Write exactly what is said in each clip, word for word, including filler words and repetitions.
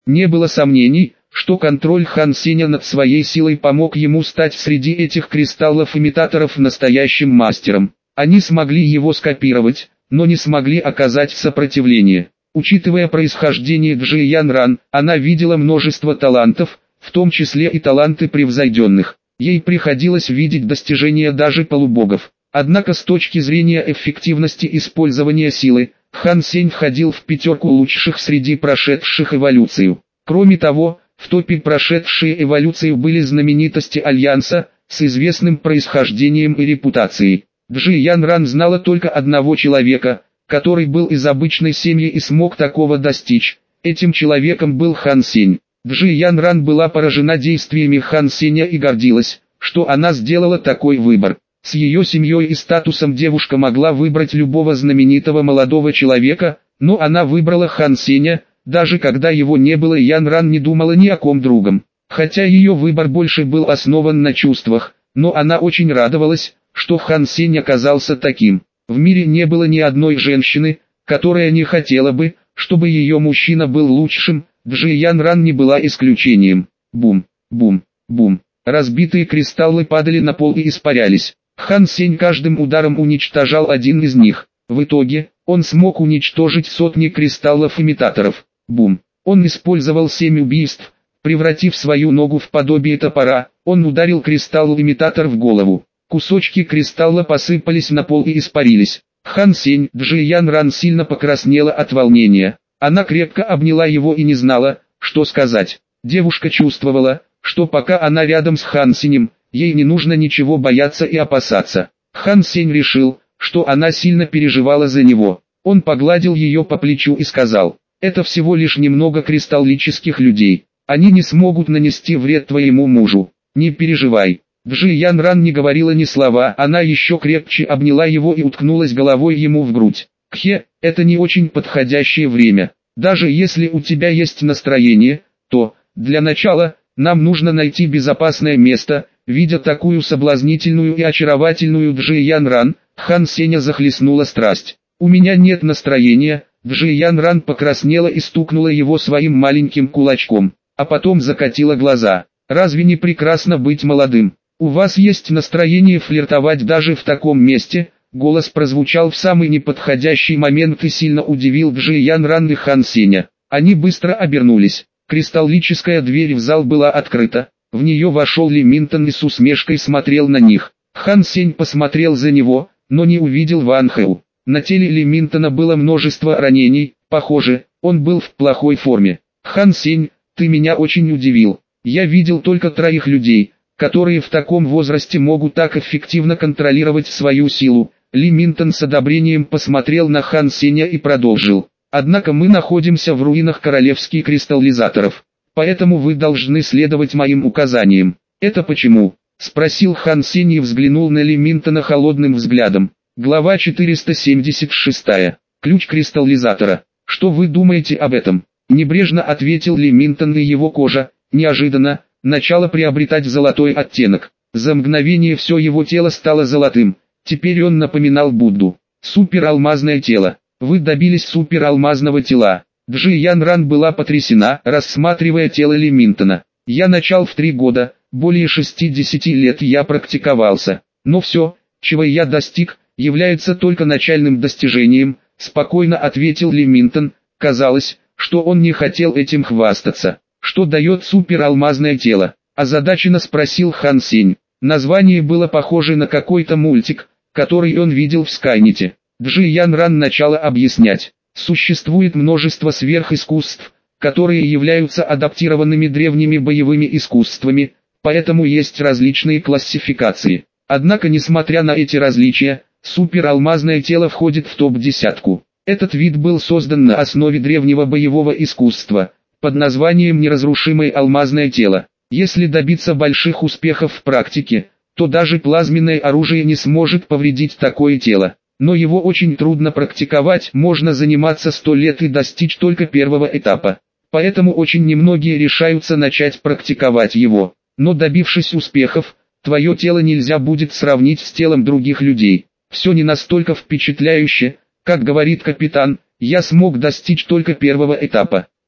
Не было сомнений, что контроль Хан Сеня над своей силой помог ему стать среди этих кристаллов-имитаторов настоящим мастером. Они смогли его скопировать, но не смогли оказать сопротивление. Учитывая происхождение Джи Ян Ран, она видела множество талантов, в том числе и таланты превзойденных. Ей приходилось видеть достижения даже полубогов. Однако с точки зрения эффективности использования силы, Хан Сень входил в пятерку лучших среди прошедших эволюцию. Кроме того, в топе прошедшие эволюцию были знаменитости Альянса, с известным происхождением и репутацией. Джи Ян Ран знала только одного человека, который был из обычной семьи и смог такого достичь. Этим человеком был Хан Сень. Джи Ян Ран была поражена действиями Хан Сеня и гордилась, что она сделала такой выбор. С ее семьей и статусом девушка могла выбрать любого знаменитого молодого человека, но она выбрала Хан Сеня, даже когда его не было. Ян Ран не думала ни о ком другом. Хотя ее выбор больше был основан на чувствах, но она очень радовалась, что Хан Сень оказался таким. В мире не было ни одной женщины, которая не хотела бы, чтобы ее мужчина был лучшим. Джи Ян Ран не была исключением. Бум, бум, бум. Разбитые кристаллы падали на пол и испарялись. Хан Сень каждым ударом уничтожал один из них. В итоге, он смог уничтожить сотни кристаллов-имитаторов. Бум. Он использовал семь убийств, превратив свою ногу в подобие топора. Он ударил кристалл-имитатор в голову. Кусочки кристалла посыпались на пол и испарились. Хан Сень, Джи Ян Ран сильно покраснела от волнения. Она крепко обняла его и не знала, что сказать. Девушка чувствовала, что пока она рядом с Хан Сенем, ей не нужно ничего бояться и опасаться. Хан Сень решил, что она сильно переживала за него. Он погладил ее по плечу и сказал: «Это всего лишь немного кристаллических людей. Они не смогут нанести вред твоему мужу. Не переживай». Джи Ян Ран не говорила ни слова, она еще крепче обняла его и уткнулась головой ему в грудь. «Кхе, это не очень подходящее время. Даже если у тебя есть настроение, то, для начала, нам нужно найти безопасное место». Видя такую соблазнительную и очаровательную Джи Ян Ран, Хан Сеня захлестнула страсть. «У меня нет настроения». Джи Ян Ран покраснела и стукнула его своим маленьким кулачком, а потом закатила глаза. «Разве не прекрасно быть молодым? У вас есть настроение флиртовать даже в таком месте?» Голос прозвучал в самый неподходящий момент и сильно удивил Джи Ян Ран и Хан Сеня. Они быстро обернулись. Кристаллическая дверь в зал была открыта. В нее вошел Ли Минтон и с усмешкой смотрел на них. Хан Сень посмотрел за него, но не увидел Ван Хэу. На теле Ли Минтона было множество ранений, похоже, он был в плохой форме. «Хан Сень, ты меня очень удивил. Я видел только троих людей, которые в таком возрасте могут так эффективно контролировать свою силу». Ли Минтон с одобрением посмотрел на Хан Сеня и продолжил: «Однако мы находимся в руинах королевских кристаллизаторов. Поэтому вы должны следовать моим указаниям». «Это почему?» — спросил Хан Сень и взглянул на Ли Минтона холодным взглядом. Глава четыреста семьдесят шесть. Ключ кристаллизатора. «Что вы думаете об этом?» — небрежно ответил Ли Минтон, и его кожа, неожиданно, начала приобретать золотой оттенок. За мгновение все его тело стало золотым. Теперь он напоминал Будду. Супералмазное тело. Вы добились супералмазного тела. Джи Ян Ран была потрясена, рассматривая тело Ли Минтона. «Я начал в три года, более шестидесяти лет я практиковался. Но все, чего я достиг, является только начальным достижением», — спокойно ответил Ли Минтон. Казалось, что он не хотел этим хвастаться. «Что дает супералмазное тело?» — озадаченно спросил Хан Сень. Название было похоже на какой-то мультик, который он видел в Скайнете. Джи Ян Ран начала объяснять. Существует множество сверхискусств, которые являются адаптированными древними боевыми искусствами, поэтому есть различные классификации. Однако, несмотря на эти различия, супералмазное тело входит в топ-десятку. Этот вид был создан на основе древнего боевого искусства, под названием неразрушимое алмазное тело. Если добиться больших успехов в практике, то даже плазменное оружие не сможет повредить такое тело. Но его очень трудно практиковать, можно заниматься сто лет и достичь только первого этапа. Поэтому очень немногие решаются начать практиковать его. Но добившись успехов, твое тело нельзя будет сравнить с телом других людей. Все не настолько впечатляюще, как говорит капитан, я смог достичь только первого этапа.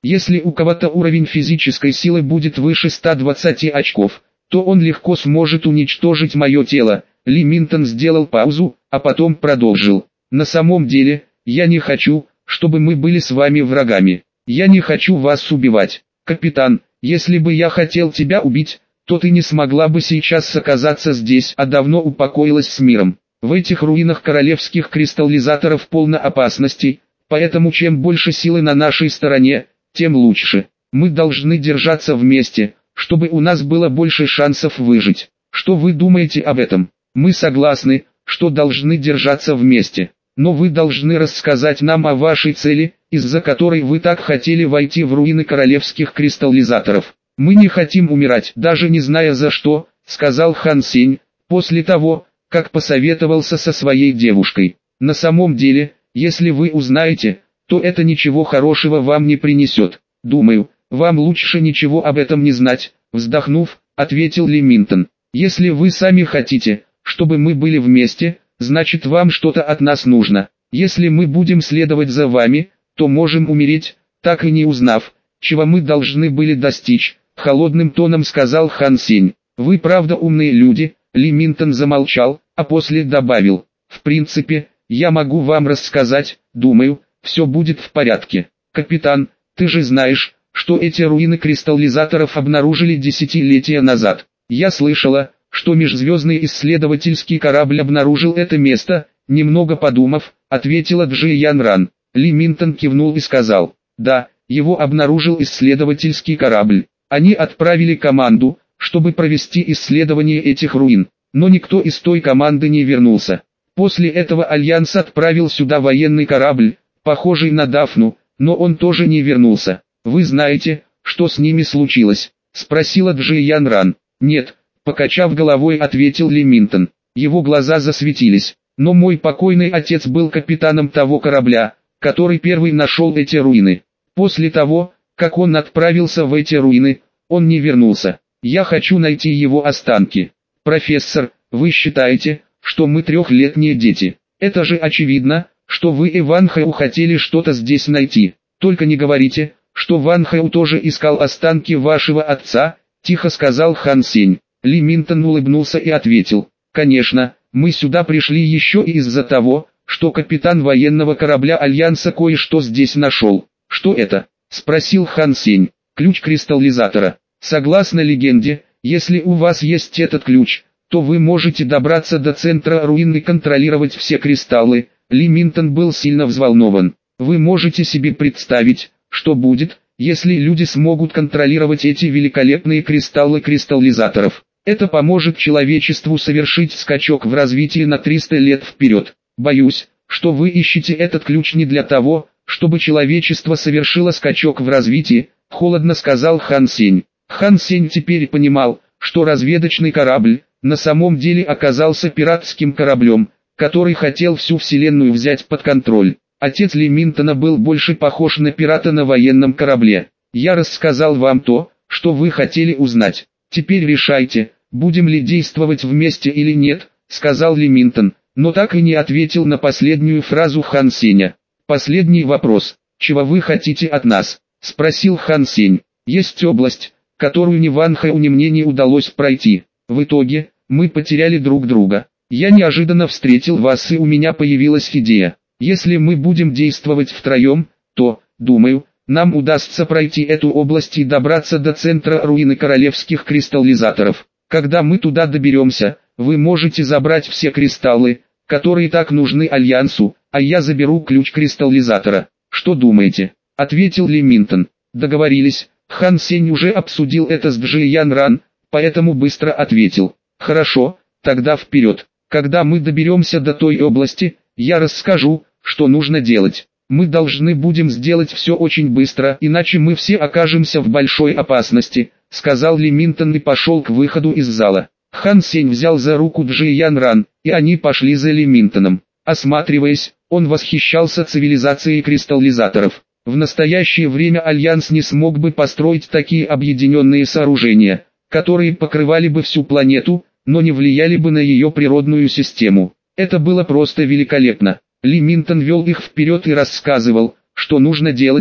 Если у кого-то уровень физической силы будет выше ста двадцати очков, то он легко сможет уничтожить мое тело. Ли Минтон сделал паузу, а потом продолжил. На самом деле, я не хочу, чтобы мы были с вами врагами. Я не хочу вас убивать. Капитан, если бы я хотел тебя убить, то ты не смогла бы сейчас оказаться здесь, а давно упокоилась с миром. В этих руинах королевских кристаллизаторов полно опасностей, поэтому чем больше силы на нашей стороне, тем лучше. Мы должны держаться вместе, чтобы у нас было больше шансов выжить. Что вы думаете об этом? Мы согласны, что должны держаться вместе. Но вы должны рассказать нам о вашей цели, из-за которой вы так хотели войти в руины королевских кристаллизаторов. Мы не хотим умирать, даже не зная за что, сказал Хан Сень, после того, как посоветовался со своей девушкой. На самом деле, если вы узнаете, то это ничего хорошего вам не принесет. Думаю, вам лучше ничего об этом не знать, вздохнув, ответил Ли Минтон. Если вы сами хотите, чтобы мы были вместе, значит вам что-то от нас нужно. Если мы будем следовать за вами, то можем умереть, так и не узнав, чего мы должны были достичь, холодным тоном сказал Хан Сень. Вы правда умные люди. Ли Минтон замолчал, а после добавил. В принципе, я могу вам рассказать, думаю, все будет в порядке. Капитан, ты же знаешь, что эти руины кристаллизаторов обнаружили десятилетия назад. Я слышала, что межзвездный исследовательский корабль обнаружил это место, немного подумав, ответила Джи Ян Ран. Ли Минтон кивнул и сказал, да, его обнаружил исследовательский корабль. Они отправили команду, чтобы провести исследование этих руин, но никто из той команды не вернулся. После этого Альянс отправил сюда военный корабль, похожий на Дафну, но он тоже не вернулся. Вы знаете, что с ними случилось? Спросила Джи Ян Ран. Нет, покачав головой, ответил Ли Минтон. Его глаза засветились. Но мой покойный отец был капитаном того корабля, который первый нашел эти руины. После того, как он отправился в эти руины, он не вернулся. Я хочу найти его останки. Профессор, вы считаете, что мы трехлетние дети? Это же очевидно, что вы и Ван Хэу хотели что-то здесь найти. Только не говорите, что Ван Хэу тоже искал останки вашего отца, тихо сказал Хан Сень. Ли Минтон улыбнулся и ответил. Конечно, мы сюда пришли еще и из-за того, что капитан военного корабля Альянса кое-что здесь нашел. Что это? Спросил Хан Сень. Ключ кристаллизатора. Согласно легенде, если у вас есть этот ключ, то вы можете добраться до центра руин и контролировать все кристаллы. Ли Минтон был сильно взволнован. Вы можете себе представить, что будет, если люди смогут контролировать эти великолепные кристаллы кристаллизаторов. Это поможет человечеству совершить скачок в развитии на триста лет вперед. Боюсь, что вы ищете этот ключ не для того, чтобы человечество совершило скачок в развитии, холодно сказал Хан Сень. Хан Сень теперь понимал, что разведочный корабль на самом деле оказался пиратским кораблем, который хотел всю вселенную взять под контроль. Отец Ли Минтона был больше похож на пирата на военном корабле. Я рассказал вам то, что вы хотели узнать. Теперь решайте, будем ли действовать вместе или нет, сказал Ли Минтон, но так и не ответил на последнюю фразу Хан Сеня. Последний вопрос. Чего вы хотите от нас? Спросил Хан Сень. Есть область, которую ни Ван Хэу, ни мне не удалось пройти. В итоге, мы потеряли друг друга. Я неожиданно встретил вас, и у меня появилась идея. Если мы будем действовать втроем, то, думаю, нам удастся пройти эту область и добраться до центра руины королевских кристаллизаторов. Когда мы туда доберемся, вы можете забрать все кристаллы, которые так нужны Альянсу, а я заберу ключ кристаллизатора. Что думаете? Ответил Ли Минтон. Договорились. Хан Сень уже обсудил это с Джи Ян Ран, поэтому быстро ответил. Хорошо, тогда вперед. Когда мы доберемся до той области, я расскажу, что нужно делать. Мы должны будем сделать все очень быстро, иначе мы все окажемся в большой опасности, сказал Ли Минтон и пошел к выходу из зала. Хан Сень взял за руку Джи Ян Ран, и они пошли за Ли Минтоном. Осматриваясь, он восхищался цивилизацией кристаллизаторов. В настоящее время Альянс не смог бы построить такие объединенные сооружения, которые покрывали бы всю планету, но не влияли бы на ее природную систему. Это было просто великолепно. Ли Минтон вел их вперед и рассказывал, что нужно делать,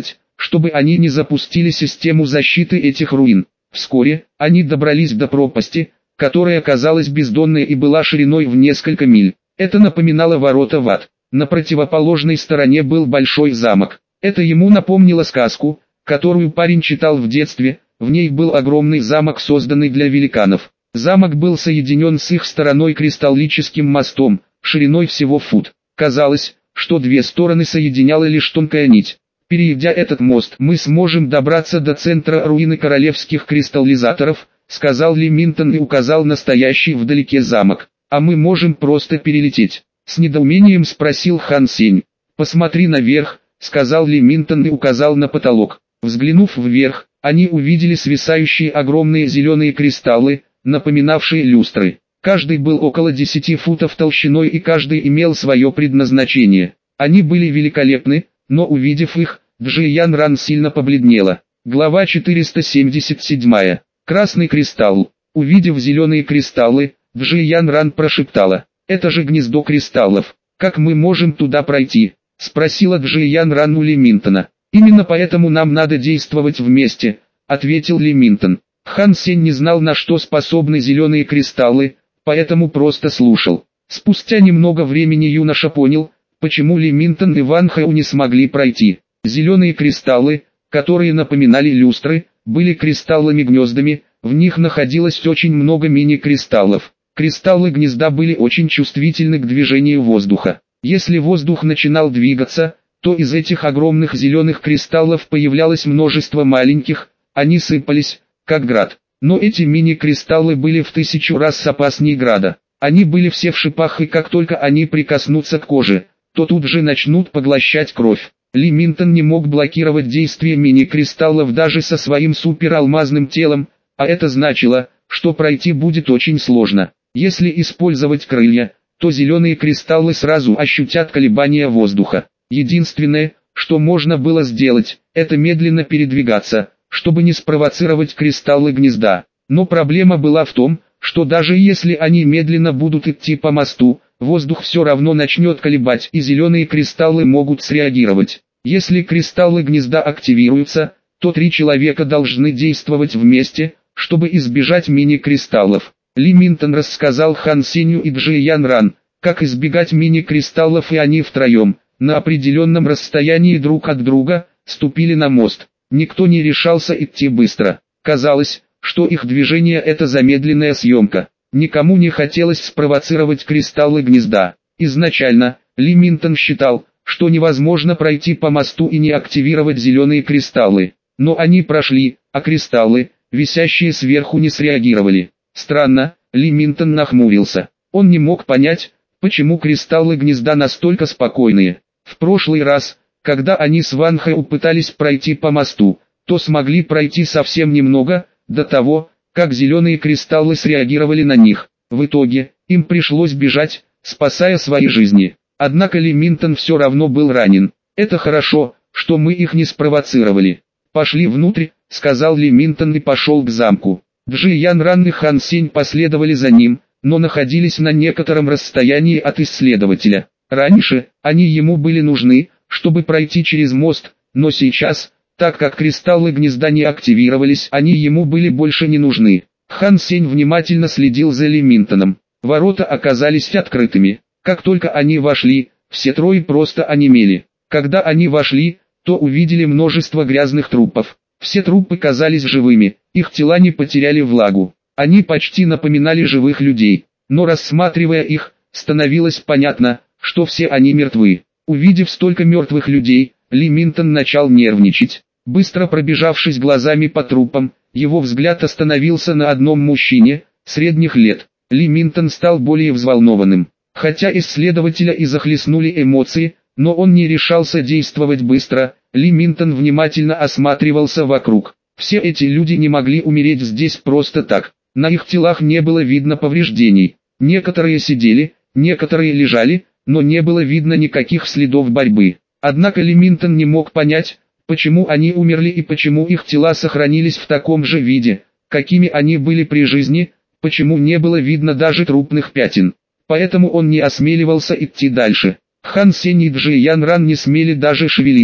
чтобы они не запустили систему защиты этих руин. Вскоре, они добрались до пропасти, которая казалась бездонной и была шириной в несколько миль. Это напоминало ворота в ад. На противоположной стороне был большой замок. Это ему напомнило сказку, которую парень читал в детстве. В ней был огромный замок, созданный для великанов. Замок был соединен с их стороной кристаллическим мостом, шириной всего фут. Казалось, что две стороны соединяла лишь тонкая нить. Перейдя этот мост, мы сможем добраться до центра руины королевских кристаллизаторов, сказал Ли Минтон и указал на стоящий вдалеке замок. А мы можем просто перелететь. С недоумением спросил Хан Сень. Посмотри наверх, сказал Ли Минтон и указал на потолок. Взглянув вверх, они увидели свисающие огромные зеленые кристаллы, напоминавшие люстры. Каждый был около десяти футов толщиной и каждый имел свое предназначение. Они были великолепны, но увидев их, Джиян Ран сильно побледнела. Глава четыреста семьдесят семь. Красный кристалл. Увидев зеленые кристаллы, Джиян Ран прошептала: «Это же гнездо кристаллов. Как мы можем туда пройти?» — спросила Джиян Ран у Ли Минтона. «Именно поэтому нам надо действовать вместе», — ответил Ли Минтон. Хан Сень не знал, на что способны зеленые кристаллы, поэтому просто слушал. Спустя немного времени юноша понял, почему Ли Минтон и Ван Хэу не смогли пройти. Зеленые кристаллы, которые напоминали люстры, были кристаллами-гнездами, в них находилось очень много мини-кристаллов. Кристаллы гнезда были очень чувствительны к движению воздуха. Если воздух начинал двигаться, то из этих огромных зеленых кристаллов появлялось множество маленьких, они сыпались, как град. Но эти мини-кристаллы были в тысячу раз опаснее града. Они были все в шипах, и как только они прикоснутся к коже, то тут же начнут поглощать кровь. Ли Минтон не мог блокировать действие мини-кристаллов даже со своим супералмазным телом, а это значило, что пройти будет очень сложно. Если использовать крылья, то зеленые кристаллы сразу ощутят колебания воздуха. Единственное, что можно было сделать, это медленно передвигаться, чтобы не спровоцировать кристаллы гнезда. Но проблема была в том, что даже если они медленно будут идти по мосту, воздух все равно начнет колебать, и зеленые кристаллы могут среагировать. Если кристаллы гнезда активируются, то три человека должны действовать вместе, чтобы избежать мини-кристаллов. Ли Минтон рассказал Хан Сенью и Джиян Ран, как избегать мини-кристаллов, и они втроем, на определенном расстоянии друг от друга, ступили на мост. Никто не решался идти быстро. Казалось, что их движение — это замедленная съемка. Никому не хотелось спровоцировать кристаллы гнезда. Изначально, Ли Минтон считал, что невозможно пройти по мосту и не активировать зеленые кристаллы. Но они прошли, а кристаллы, висящие сверху, не среагировали. Странно, Ли Минтон нахмурился. Он не мог понять, почему кристаллы гнезда настолько спокойные. В прошлый раз, когда они с Ван Хэу пытались пройти по мосту, то смогли пройти совсем немного, до того, как зеленые кристаллы среагировали на них. В итоге, им пришлось бежать, спасая свои жизни. Однако Ли Минтон все равно был ранен. «Это хорошо, что мы их не спровоцировали. Пошли внутрь», — сказал Ли Минтон и пошел к замку. Джиян Ран и Хан Сень последовали за ним, но находились на некотором расстоянии от исследователя. Раньше, они ему были нужны, чтобы пройти через мост, но сейчас, так как кристаллы гнезда не активировались, они ему были больше не нужны. Хан Сень внимательно следил за Ли Минтоном. Ворота оказались открытыми. Как только они вошли, все трое просто онемели. Когда они вошли, то увидели множество грязных трупов. Все трупы казались живыми, их тела не потеряли влагу. Они почти напоминали живых людей, но рассматривая их, становилось понятно, что все они мертвы. Увидев столько мертвых людей, Ли Минтон начал нервничать. Быстро пробежавшись глазами по трупам, его взгляд остановился на одном мужчине, средних лет. Ли Минтон стал более взволнованным. Хотя исследователя и захлестнули эмоции, но он не решался действовать быстро. Ли Минтон внимательно осматривался вокруг. Все эти люди не могли умереть здесь просто так. На их телах не было видно повреждений. Некоторые сидели, некоторые лежали, но не было видно никаких следов борьбы. Однако Ли Минтон не мог понять, почему они умерли и почему их тела сохранились в таком же виде, какими они были при жизни, почему не было видно даже трупных пятен. Поэтому он не осмеливался идти дальше. Хан Сень и Джиян Ран не смели даже шевелиться.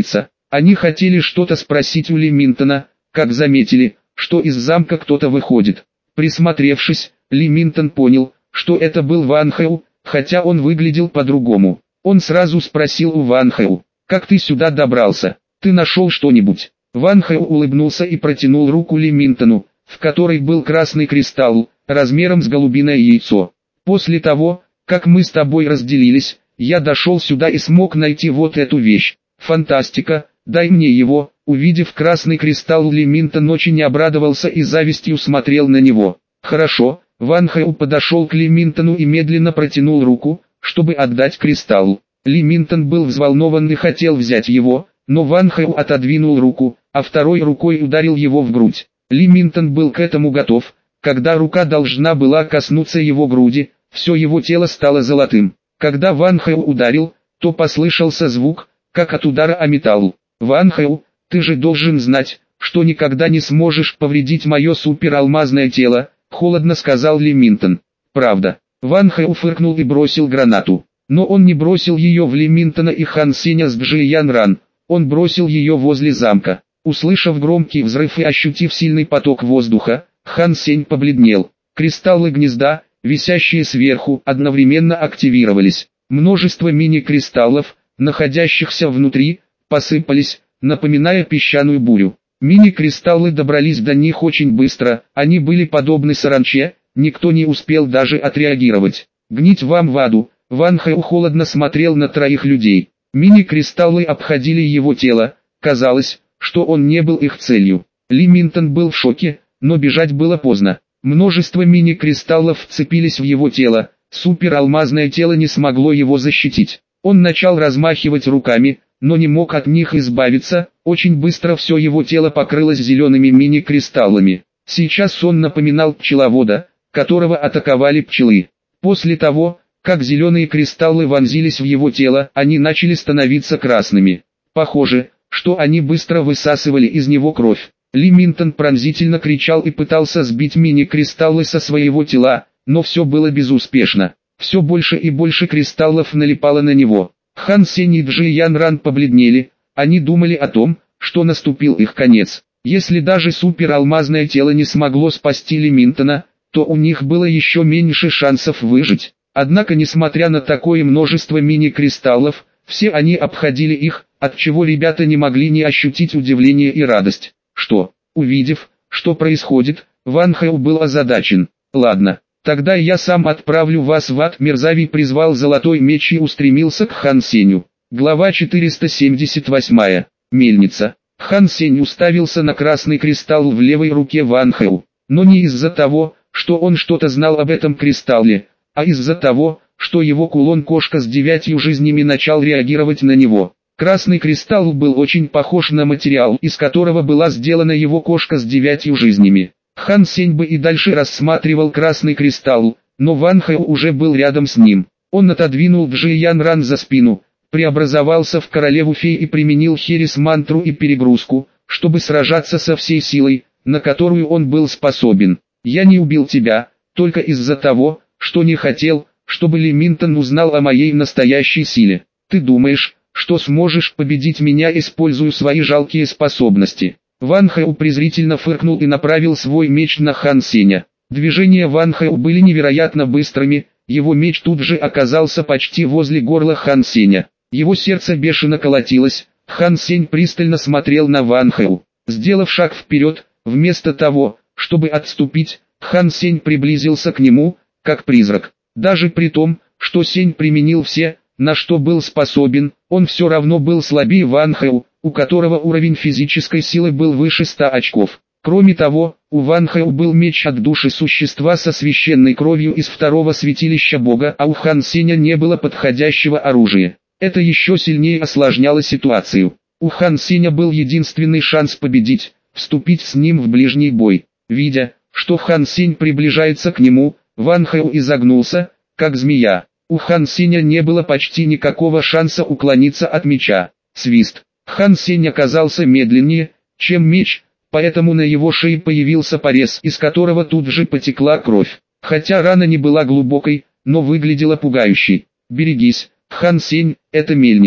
Они хотели что-то спросить у Ли Минтона, как заметили, что из замка кто-то выходит. Присмотревшись, Ли Минтон понял, что это был Ван Хэу, хотя он выглядел по-другому. Он сразу спросил у Ван Хэу: «Как ты сюда добрался? Ты нашел что-нибудь?» Ван Хэу улыбнулся и протянул руку Ли Минтону, в которой был красный кристалл, размером с голубиное яйцо. «После того, как мы с тобой разделились, я дошел сюда и смог найти вот эту вещь. Фантастика, дай мне его». Увидев красный кристалл, Ли Минтон очень обрадовался и завистью смотрел на него. «Хорошо». Ван Хэу подошел к Ли Минтону и медленно протянул руку, чтобы отдать кристалл. Ли Минтон был взволнован и хотел взять его, но Ван Хэу отодвинул руку, а второй рукой ударил его в грудь. Ли Минтон был к этому готов. Когда рука должна была коснуться его груди, все его тело стало золотым. Когда Ван Хэу ударил, то послышался звук, как от удара о металл. «Ван Хэу, ты же должен знать, что никогда не сможешь повредить мое супералмазное тело», — холодно сказал Ли Минтон. «Правда». Ван Хэу фыркнул и бросил гранату. Но он не бросил ее в Ли Минтона и Хан Сеня с Джиян Ран, он бросил ее возле замка. Услышав громкий взрыв и ощутив сильный поток воздуха, Хан Сень побледнел. Кристаллы гнезда, висящие сверху, одновременно активировались. Множество мини-кристаллов, находящихся внутри, посыпались, напоминая песчаную бурю. Мини-кристаллы добрались до них очень быстро, они были подобны саранче, никто не успел даже отреагировать. «Гнить вам в аду!» Ван Хэу холодно смотрел на троих людей. Мини-кристаллы обходили его тело, казалось, что он не был их целью. Ли Минтон был в шоке, но бежать было поздно. Множество мини-кристаллов вцепились в его тело, супералмазное тело не смогло его защитить. Он начал размахивать руками, но не мог от них избавиться, очень быстро все его тело покрылось зелеными мини-кристаллами. Сейчас он напоминал пчеловода, которого атаковали пчелы. После того, как зеленые кристаллы вонзились в его тело, они начали становиться красными. Похоже, что они быстро высасывали из него кровь. Ли Минтон пронзительно кричал и пытался сбить мини-кристаллы со своего тела, но все было безуспешно. Все больше и больше кристаллов налипало на него. Хан Сень и Джиян Ран побледнели, они думали о том, что наступил их конец. Если даже супералмазное тело не смогло спасти Ли Минтона, то у них было еще меньше шансов выжить. Однако, несмотря на такое множество мини-кристаллов, все они обходили их, отчего ребята не могли не ощутить удивление и радость. Что, увидев, что происходит, Ван Хэу был озадачен. «Ладно, тогда я сам отправлю вас в ад». Мерзавий призвал золотой меч и устремился к Хан Сенью. Глава четыреста семьдесят восемь. Мельница. Хан Сень уставился на красный кристалл в левой руке Ван Хэу, но не из-за того, что он что-то знал об этом кристалле, а из-за того, что его кулон-кошка с девятью жизнями начал реагировать на него. Красный кристалл был очень похож на материал, из которого была сделана его кошка с девятью жизнями. Хан Сень бы и дальше рассматривал красный кристалл, но Ван Хэу уже был рядом с ним. Он отодвинул Джиян Ран за спину, преобразовался в королеву фей и применил херес-мантру и перегрузку, чтобы сражаться со всей силой, на которую он был способен. «Я не убил тебя, только из-за того, что не хотел, чтобы Ли Минтон узнал о моей настоящей силе. Ты думаешь, что сможешь победить меня, используя свои жалкие способности?» Ван Хэу презрительно фыркнул и направил свой меч на Хан Сеня. Движения Ван Хэу были невероятно быстрыми, его меч тут же оказался почти возле горла Хан Сеня. Его сердце бешено колотилось, Хан Сень пристально смотрел на Ван Хэу. Сделав шаг вперед, вместо того, чтобы отступить, Хан Сень приблизился к нему, как призрак. Даже при том, что Сень применил все, на что был способен, он все равно был слабее Ван Хэу, у которого уровень физической силы был выше ста очков. Кроме того, у Ван Хэу был меч от души существа со священной кровью из второго святилища Бога, а у Хан Сеня не было подходящего оружия. Это еще сильнее осложняло ситуацию. У Хан Сеня был единственный шанс победить, вступить с ним в ближний бой. Видя, что Хан Сень приближается к нему, Ван Хэу изогнулся, как змея. У Хан Сеня не было почти никакого шанса уклониться от меча. Свист. Хан Сень оказался медленнее, чем меч, поэтому на его шее появился порез, из которого тут же потекла кровь. Хотя рана не была глубокой, но выглядела пугающей. «Берегись, Хан Сень, это мельница».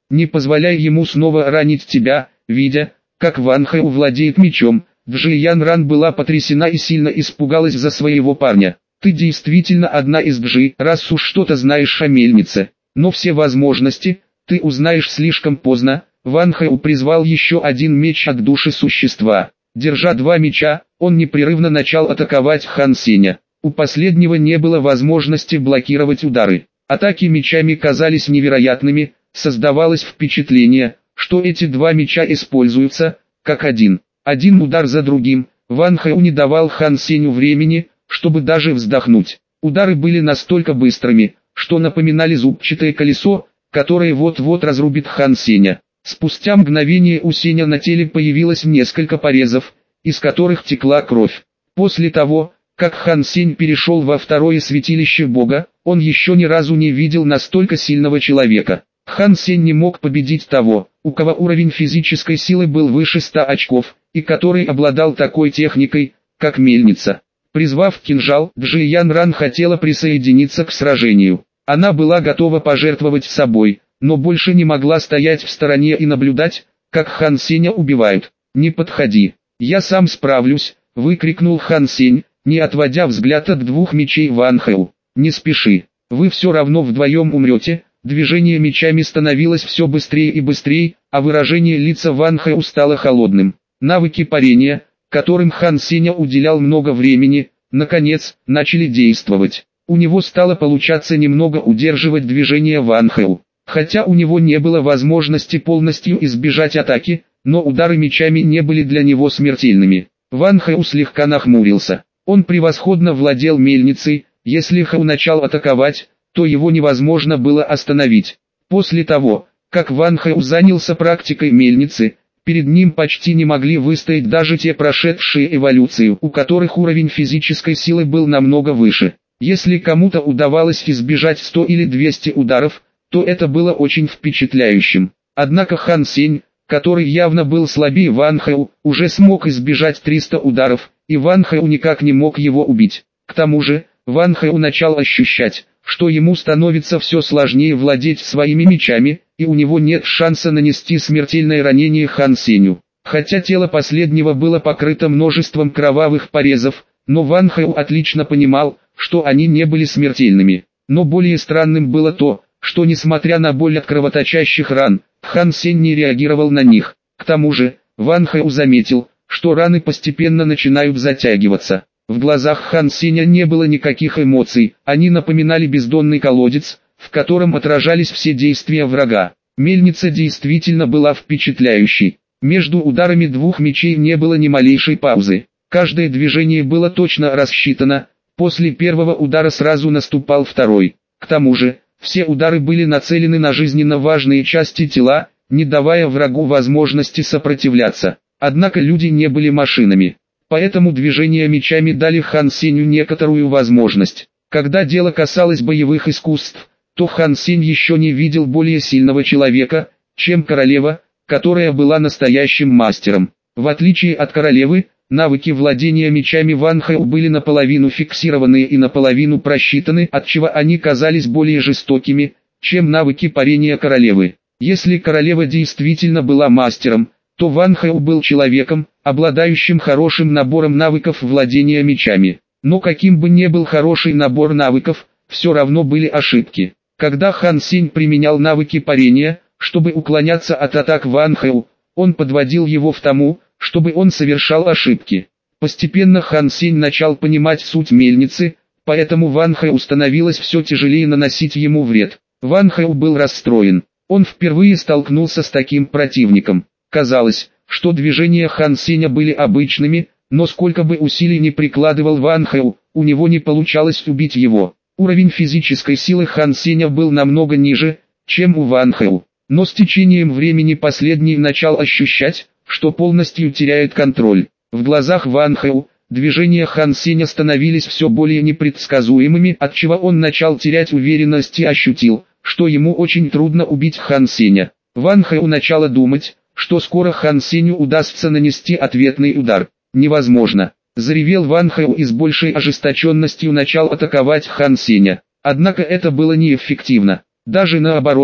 Не позволяй ему снова ранить тебя. Видя, как Ван Хэу владеет мечом, Джиян Ран была потрясена и сильно испугалась за своего парня. Ты действительно одна из Джи, раз уж что-то знаешь о мельнице. Но все возможности ты узнаешь слишком поздно. Ван Хэу призвал еще один меч от души существа. Держа два меча, он непрерывно начал атаковать Хан Сеня. У последнего не было возможности блокировать удары. Атаки мечами казались невероятными, создавалось впечатление, что эти два меча используются, как один. Один удар за другим. Ван Хэу не давал Хан Сеню времени, чтобы даже вздохнуть. Удары были настолько быстрыми, что напоминали зубчатое колесо, которое вот-вот разрубит Хан Сеня. Спустя мгновение у Сеня на теле появилось несколько порезов, из которых текла кровь. После того, как Хан Сень перешел во второе святилище Бога, он еще ни разу не видел настолько сильного человека. Хан Сень не мог победить того, у кого уровень физической силы был выше ста очков, и который обладал такой техникой, как мельница. Призвав кинжал, Джиян Ран хотела присоединиться к сражению. Она была готова пожертвовать собой, но больше не могла стоять в стороне и наблюдать, как Хан Сеня убивают. «Не подходи, я сам справлюсь», — выкрикнул Хан Сень, не отводя взгляд от двух мечей Ван Хэу. «Не спеши, вы все равно вдвоем умрете». Движение мечами становилось все быстрее и быстрее, а выражение лица Ван Хэу стало холодным. Навыки парения, которым Хан Сеня уделял много времени, наконец, начали действовать. У него стало получаться немного удерживать движение Ван Хэу. Хотя у него не было возможности полностью избежать атаки, но удары мечами не были для него смертельными. Ван Хэу слегка нахмурился. Он превосходно владел мельницей, если Хэу начал атаковать, то его невозможно было остановить. После того, как Ван Хэу занялся практикой мельницы, перед ним почти не могли выстоять даже те прошедшие эволюцию, у которых уровень физической силы был намного выше. Если кому-то удавалось избежать сто или двести ударов, то это было очень впечатляющим. Однако Хан Сень, который явно был слабее Ван Хэу, уже смог избежать триста ударов, и Ван Хэу никак не мог его убить. К тому же, Ван Хэу начал ощущать, что ему становится все сложнее владеть своими мечами, и у него нет шанса нанести смертельное ранение Хан Сеню. Хотя тело последнего было покрыто множеством кровавых порезов, но Ван Хэу отлично понимал, что они не были смертельными. Но более странным было то, что несмотря на боль от кровоточащих ран, Хан Сень не реагировал на них. К тому же, Ван Хэу заметил, что раны постепенно начинают затягиваться. В глазах Хан Сеня не было никаких эмоций, они напоминали бездонный колодец, в котором отражались все действия врага. Мельница действительно была впечатляющей. Между ударами двух мечей не было ни малейшей паузы. Каждое движение было точно рассчитано, после первого удара сразу наступал второй. К тому же, все удары были нацелены на жизненно важные части тела, не давая врагу возможности сопротивляться. Однако люди не были машинами. Поэтому движения мечами дали Хан Сенью некоторую возможность. Когда дело касалось боевых искусств, то Хан Сень еще не видел более сильного человека, чем королева, которая была настоящим мастером. В отличие от королевы, навыки владения мечами Ван Хэу были наполовину фиксированы и наполовину просчитаны, отчего они казались более жестокими, чем навыки парения королевы. Если королева действительно была мастером, то Ван Хэу был человеком, обладающим хорошим набором навыков владения мечами. Но каким бы ни был хороший набор навыков, все равно были ошибки. Когда Хан Сень применял навыки парения, чтобы уклоняться от атак Ван Хэу, он подводил его к тому, чтобы он совершал ошибки. Постепенно Хан Сень начал понимать суть мельницы, поэтому Ван Хэу становилось все тяжелее наносить ему вред. Ван Хэу был расстроен. Он впервые столкнулся с таким противником. Казалось, что движения Хан Сеня были обычными, но сколько бы усилий не прикладывал Ван Хэу, у него не получалось убить его. Уровень физической силы Хан Сеня был намного ниже, чем у Ван Хэу. Но с течением времени последний начал ощущать, что полностью теряет контроль. В глазах Ван Хэу, движения Хан Сеня становились все более непредсказуемыми, отчего он начал терять уверенность и ощутил, что ему очень трудно убить Хан Сеня. Ван Хэу начал думать, что скоро Хан Сеню удастся нанести ответный удар. Невозможно. Заревел Ван Хэу и с большей ожесточенностью начал атаковать Хан Сеня. Однако это было неэффективно. Даже наоборот,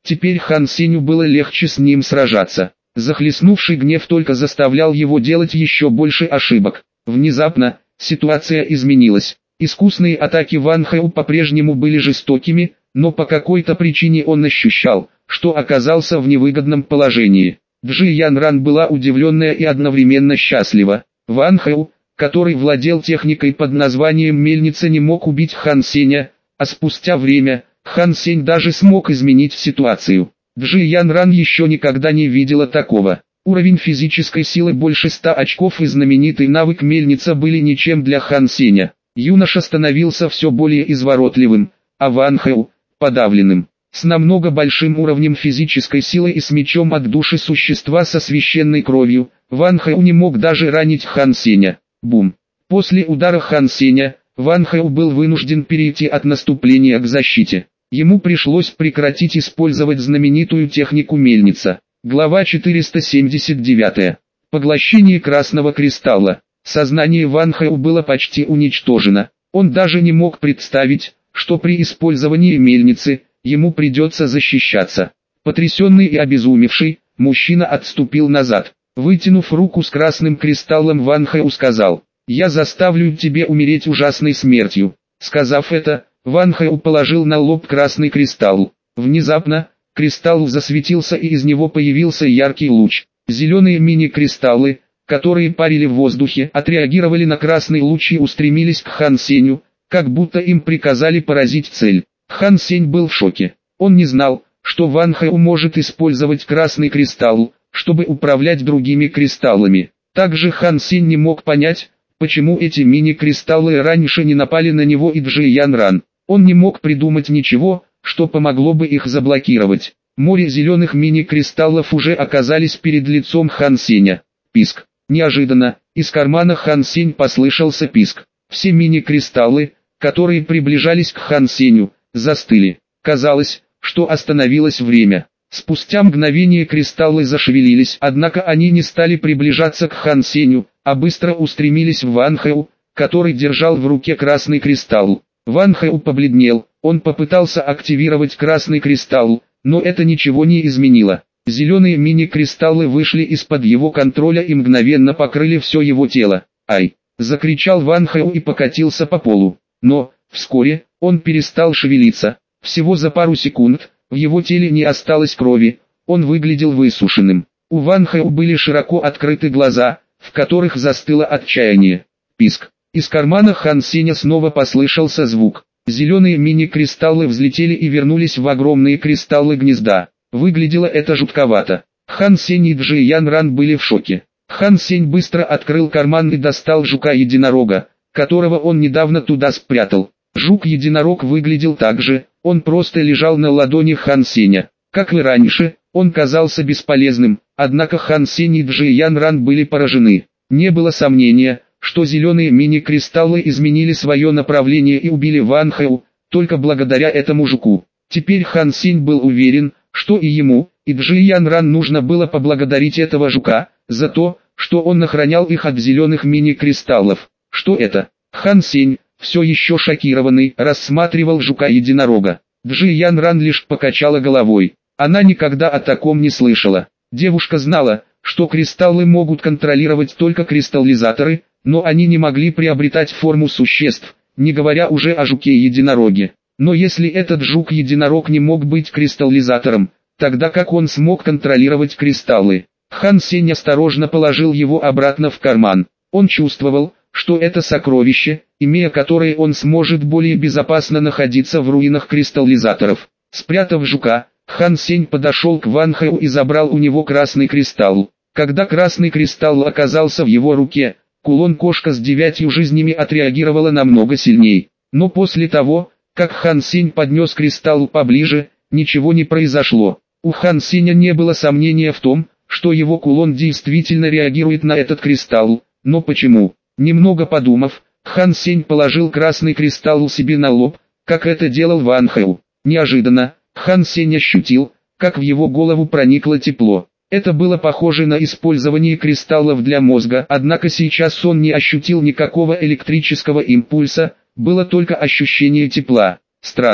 Теперь Хан Сенью было легче с ним сражаться. Захлестнувший гнев только заставлял его делать еще больше ошибок. Внезапно, ситуация изменилась. Искусные атаки Ван Хэу по-прежнему были жестокими, но по какой-то причине он ощущал, что оказался в невыгодном положении. Джи Ян Ран была удивленная и одновременно счастлива. Ван Хэу, который владел техникой под названием «Мельница», не мог убить Хан Сеня, а спустя время, Хан Сень даже смог изменить ситуацию. Джи Ян Ран еще никогда не видела такого. Уровень физической силы больше ста очков и знаменитый навык «Мельница» были ничем для Хан Сеня. Юноша становился все более изворотливым, а Ван Хэу – подавленным. С намного большим уровнем физической силы и с мечом от души существа со священной кровью, Ван Хэу не мог даже ранить Хан Сеня. Бум! После удара Хан Сеня, Ван Хэу был вынужден перейти от наступления к защите. Ему пришлось прекратить использовать знаменитую технику «Мельница». Глава четыреста семьдесят девять. Поглощение красного кристалла. Сознание Ван Хэу было почти уничтожено. Он даже не мог представить, что при использовании мельницы, ему придется защищаться. Потрясенный и обезумевший, мужчина отступил назад. Вытянув руку с красным кристаллом, Ван Хэу сказал: «Я заставлю тебя умереть ужасной смертью». Сказав это, Ван Хэу положил на лоб красный кристалл. Внезапно, кристалл засветился и из него появился яркий луч. Зеленые мини-кристаллы, которые парили в воздухе, отреагировали на красный луч и устремились к Хан Сенью, как будто им приказали поразить цель. Хан Сень был в шоке. Он не знал, что Ван Хэу может использовать красный кристалл, чтобы управлять другими кристаллами. Также Хан Сень не мог понять, почему эти мини-кристаллы раньше не напали на него и Джи Ян Ран. Он не мог придумать ничего, что помогло бы их заблокировать. Море зеленых мини-кристаллов уже оказались перед лицом Хан Сеня. Писк. Неожиданно, из кармана Хан Сень послышался писк. Все мини-кристаллы, которые приближались к Хан Сенью, застыли. Казалось, что остановилось время. Спустя мгновение кристаллы зашевелились, однако они не стали приближаться к Хан Сенью, а быстро устремились в Ван Хэу, который держал в руке красный кристалл. Ван Хэу побледнел, он попытался активировать красный кристалл, но это ничего не изменило. Зеленые мини-кристаллы вышли из-под его контроля и мгновенно покрыли все его тело. «Ай!» – закричал Ван Хэу и покатился по полу. Но, вскоре, он перестал шевелиться. Всего за пару секунд, в его теле не осталось крови, он выглядел высушенным. У Ван Хэу были широко открыты глаза, в которых застыло отчаяние. Писк. Из кармана Хан Сеня снова послышался звук. Зеленые мини-кристаллы взлетели и вернулись в огромные кристаллы гнезда. Выглядело это жутковато. Хан Сень и Джи Ян Ран были в шоке. Хан Сень быстро открыл карман и достал жука-единорога, которого он недавно туда спрятал. Жук-единорог выглядел так же, он просто лежал на ладони Хан Сеня. Как и раньше, он казался бесполезным, однако Хан Сень и Джи Ян Ран были поражены. Не было сомнения, что зеленые мини-кристаллы изменили свое направление и убили Ван Хэу, только благодаря этому жуку. Теперь Хан Сень был уверен, что и ему, и Джи Ян Ран нужно было поблагодарить этого жука, за то, что он охранял их от зеленых мини-кристаллов. Что это? Хан Сень, все еще шокированный, рассматривал жука-единорога. Джи Ян Ран лишь покачала головой. Она никогда о таком не слышала. Девушка знала, что кристаллы могут контролировать только кристаллизаторы, но они не могли приобретать форму существ, не говоря уже о жуке-единороге. Но если этот жук-единорог не мог быть кристаллизатором, тогда как он смог контролировать кристаллы? Хан Сень осторожно положил его обратно в карман. Он чувствовал, что это сокровище, имея которое он сможет более безопасно находиться в руинах кристаллизаторов. Спрятав жука, Хан Сень подошел к Ван Хэу и забрал у него красный кристалл. Когда красный кристалл оказался в его руке, кулон-кошка с девятью жизнями отреагировала намного сильнее. Но после того, как Хан Сень поднес кристалл поближе, ничего не произошло. У Хан Сеня не было сомнения в том, что его кулон действительно реагирует на этот кристалл. Но почему? Немного подумав, Хан Сень положил красный кристалл себе на лоб, как это делал Ван Хэу. Неожиданно, Хан Сень ощутил, как в его голову проникло тепло. Это было похоже на использование кристаллов для мозга, однако сейчас он не ощутил никакого электрического импульса, было только ощущение тепла. Странно.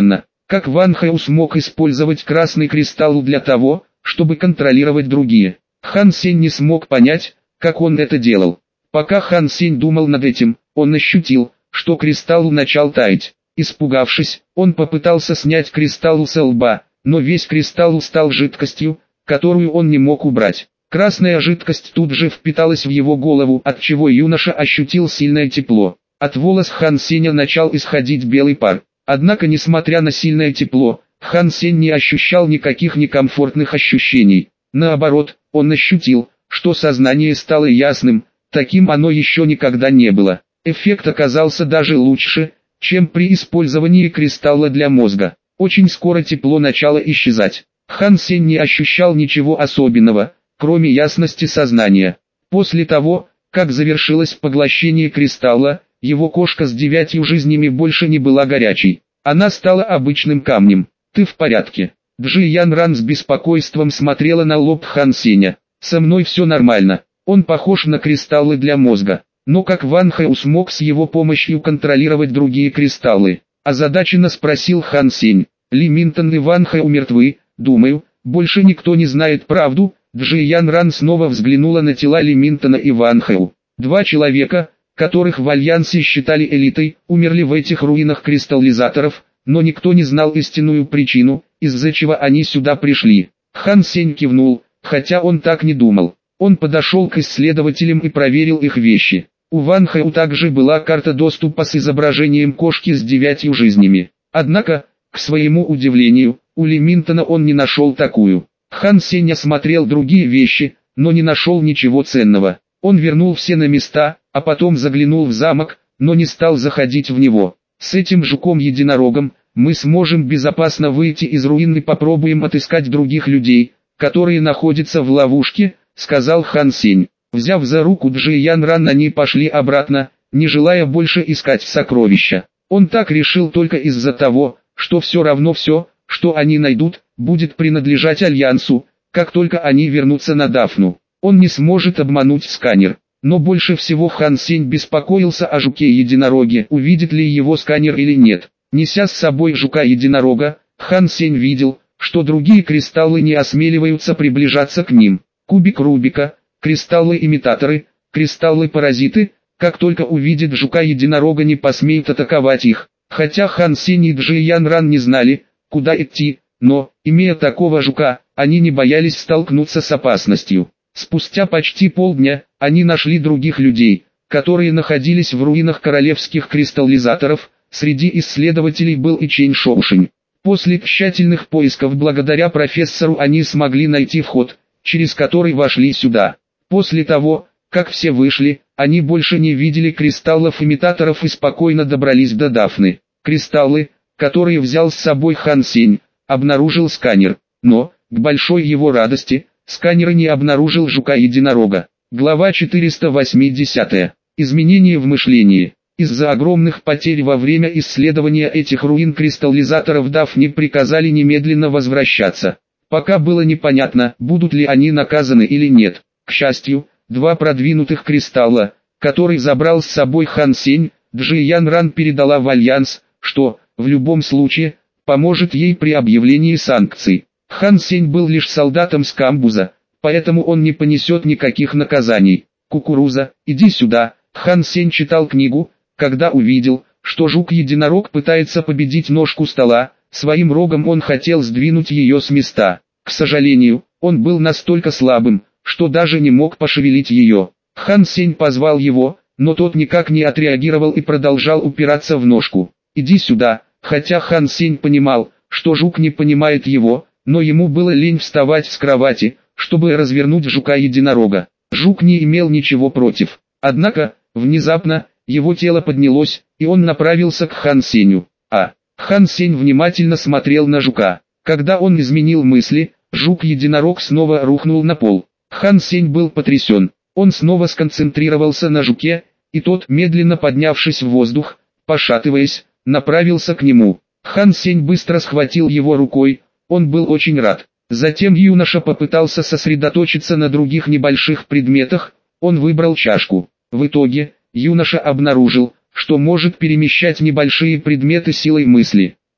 Как Ван Хэу смог использовать красный кристалл для того, чтобы контролировать другие? Хан Сень не смог понять, как он это делал. Пока Хан Сень думал над этим, он ощутил, что кристалл начал таять. Испугавшись, он попытался снять кристалл со лба, но весь кристалл стал жидкостью, которую он не мог убрать. Красная жидкость тут же впиталась в его голову, отчего юноша ощутил сильное тепло. От волос Хан Сеня начал исходить белый пар. Однако, несмотря на сильное тепло, Хан Сень не ощущал никаких некомфортных ощущений. Наоборот, он ощутил, что сознание стало ясным, таким оно еще никогда не было. Эффект оказался даже лучше, чем при использовании кристалла для мозга. Очень скоро тепло начало исчезать. Хан Сень не ощущал ничего особенного, кроме ясности сознания. После того, как завершилось поглощение кристалла, его кошка с девятью жизнями больше не была горячей. Она стала обычным камнем. «Ты в порядке?» Джи Ян Ран с беспокойством смотрела на лоб Хан Сеня. «Со мной все нормально. Он похож на кристаллы для мозга. Но как Ван Хэу смог с его помощью контролировать другие кристаллы?» Озадаченно спросил Хан Сень. «Ли Минтон и Ван Хэу мертвы, думаю, больше никто не знает правду». Джи Ян Ран снова взглянула на тела Ли Минтона и Ван Хэу. Два человека, которых в Альянсе считали элитой, умерли в этих руинах кристаллизаторов, но никто не знал истинную причину, из-за чего они сюда пришли. Хан Сень кивнул, хотя он так не думал. Он подошел к исследователям и проверил их вещи. У Ван Хэу также была карта доступа с изображением кошки с девятью жизнями. Однако, к своему удивлению, у Ли Минтона он не нашел такую. Хан Сень осмотрел другие вещи, но не нашел ничего ценного. Он вернул все на места, а потом заглянул в замок, но не стал заходить в него. «С этим жуком-единорогом мы сможем безопасно выйти из руин и попробуем отыскать других людей, которые находятся в ловушке», — сказал Хан Сень. Взяв за руку Джи Ян Ран, они пошли обратно, не желая больше искать сокровища. Он так решил только из-за того, что все равно все, что они найдут, будет принадлежать Альянсу, как только они вернутся на Дафну. Он не сможет обмануть сканер. Но больше всего Хан Сень беспокоился о жуке-единороге, увидит ли его сканер или нет. Неся с собой жука-единорога, Хан Сень видел, что другие кристаллы не осмеливаются приближаться к ним. Кубик Рубика, кристаллы-имитаторы, кристаллы-паразиты, как только увидят жука-единорога, не посмеют атаковать их. Хотя Хан Сень и Джи Ян Ран не знали, куда идти, но, имея такого жука, они не боялись столкнуться с опасностью. Спустя почти полдня, они нашли других людей, которые находились в руинах королевских кристаллизаторов. Среди исследователей был и Чэнь Шоушень. После тщательных поисков благодаря профессору они смогли найти вход, через который вошли сюда. После того, как все вышли, они больше не видели кристаллов-имитаторов и спокойно добрались до Дафны. Кристаллы, которые взял с собой Хан Сень, обнаружил сканер, но, к большой его радости, сканер не обнаружил жука-единорога. Глава четыреста восемьдесят. Изменения в мышлении. Из-за огромных потерь во время исследования этих руин кристаллизаторов Дафне приказали немедленно возвращаться. Пока было непонятно, будут ли они наказаны или нет. К счастью, два продвинутых кристалла, который забрал с собой Хан Сень, Джи Ян Ран передала в Альянс, что, в любом случае, поможет ей при объявлении санкций. Хан Сень был лишь солдатом с камбуза, поэтому он не понесет никаких наказаний. «Кукуруза, иди сюда». Хан Сень читал книгу, когда увидел, что жук-единорог пытается победить ножку стола. Своим рогом он хотел сдвинуть ее с места. К сожалению, он был настолько слабым, что даже не мог пошевелить ее. Хан Сень позвал его, но тот никак не отреагировал и продолжал упираться в ножку. «Иди сюда». Хотя Хан Сень понимал, что жук не понимает его, но ему было лень вставать с кровати, чтобы развернуть жука-единорога. Жук не имел ничего против. Однако, внезапно, его тело поднялось, и он направился к Хан Сенью. А Хан Сень внимательно смотрел на жука. Когда он изменил мысли, жук-единорог снова рухнул на пол. Хан Сень был потрясен. Он снова сконцентрировался на жуке, и тот, медленно поднявшись в воздух, пошатываясь, направился к нему. Хан Сень быстро схватил его рукой, он был очень рад. Затем юноша попытался сосредоточиться на других небольших предметах, он выбрал чашку. В итоге, юноша обнаружил, что может перемещать небольшие предметы силой мысли.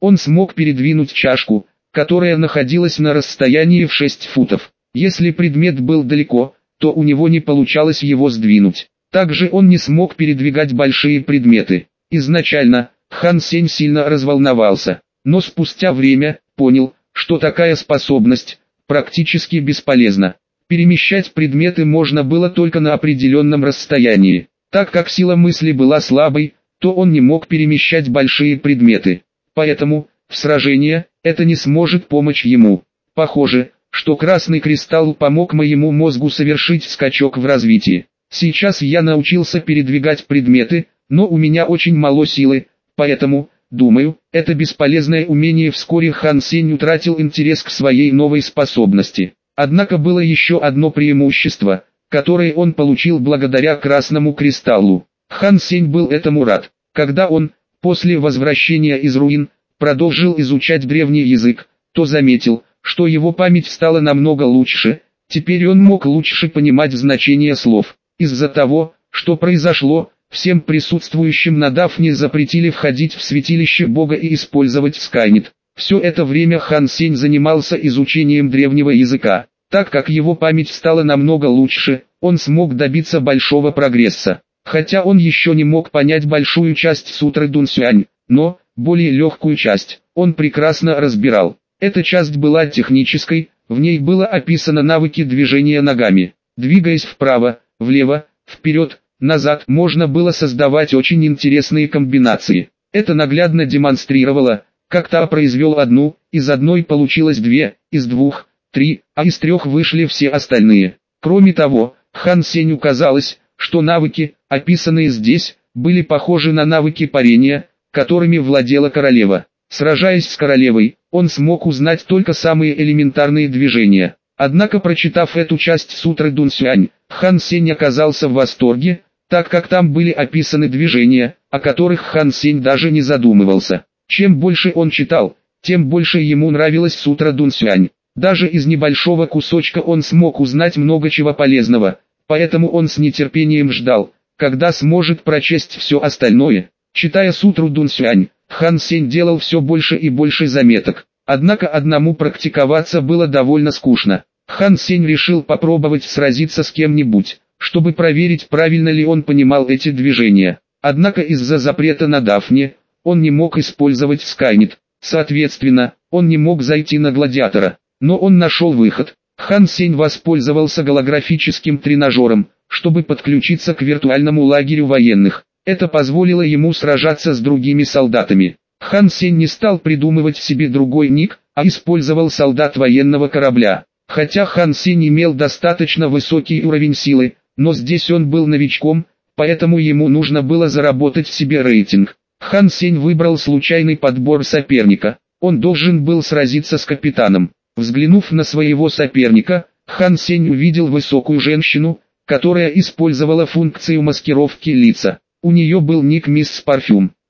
Он смог передвинуть чашку, которая находилась на расстоянии в шесть футов. Если предмет был далеко, то у него не получалось его сдвинуть. Также он не смог передвигать большие предметы. Изначально, Хан Сень сильно разволновался, но спустя время, понял, что такая способность практически бесполезна. Перемещать предметы можно было только на определенном расстоянии. Так как сила мысли была слабой, то он не мог перемещать большие предметы. Поэтому, в сражении, это не сможет помочь ему. Похоже, что красный кристалл помог моему мозгу совершить скачок в развитии. Сейчас я научился передвигать предметы, но у меня очень мало силы, поэтому, думаю, это бесполезное умение. Вскоре Хан Сень утратил интерес к своей новой способности. Однако было еще одно преимущество, которое он получил благодаря красному кристаллу. Хан Сень был этому рад. Когда он, после возвращения из руин, продолжил изучать древний язык, то заметил, что его память стала намного лучше, теперь он мог лучше понимать значение слов. Из-за того, что произошло, всем присутствующим на Дафне запретили входить в святилище Бога и использовать Скайнет. Все это время Хан Сень занимался изучением древнего языка. Так как его память стала намного лучше, он смог добиться большого прогресса. Хотя он еще не мог понять большую часть сутры Дунсюань, но, более легкую часть, он прекрасно разбирал. Эта часть была технической, в ней было описано навыки движения ногами. Двигаясь вправо, влево, вперед, назад, можно было создавать очень интересные комбинации. Это наглядно демонстрировало, как Та произвел одну, из одной получилось две, из двух, три, а из трех вышли все остальные. Кроме того, Хан Сенью казалось, что навыки, описанные здесь, были похожи на навыки парения, которыми владела королева. Сражаясь с королевой, он смог узнать только самые элементарные движения. Однако, прочитав эту часть сутры Дунсюань, Хан Сень оказался в восторге, так как там были описаны движения, о которых Хан Сень даже не задумывался. Чем больше он читал, тем больше ему нравилась сутра Дунсюань. Даже из небольшого кусочка он смог узнать много чего полезного, поэтому он с нетерпением ждал, когда сможет прочесть все остальное. Читая сутру Дунсюань, Хан Сень делал все больше и больше заметок. Однако одному практиковаться было довольно скучно. Хан Сень решил попробовать сразиться с кем-нибудь, чтобы проверить, правильно ли он понимал эти движения. Однако из-за запрета на Дафне, он не мог использовать Скайнет. Соответственно, он не мог зайти на гладиатора. Но он нашел выход. Хан Сень воспользовался голографическим тренажером, чтобы подключиться к виртуальному лагерю военных. Это позволило ему сражаться с другими солдатами. Хан Сень не стал придумывать себе другой ник, а использовал солдат военного корабля. Хотя Хан Сень имел достаточно высокий уровень силы, но здесь он был новичком, поэтому ему нужно было заработать себе рейтинг. Хан Сень выбрал случайный подбор соперника. Он должен был сразиться с капитаном. Взглянув на своего соперника, Хан Сень увидел высокую женщину, которая использовала функцию маскировки лица. У нее был ник Мисс Парфюм.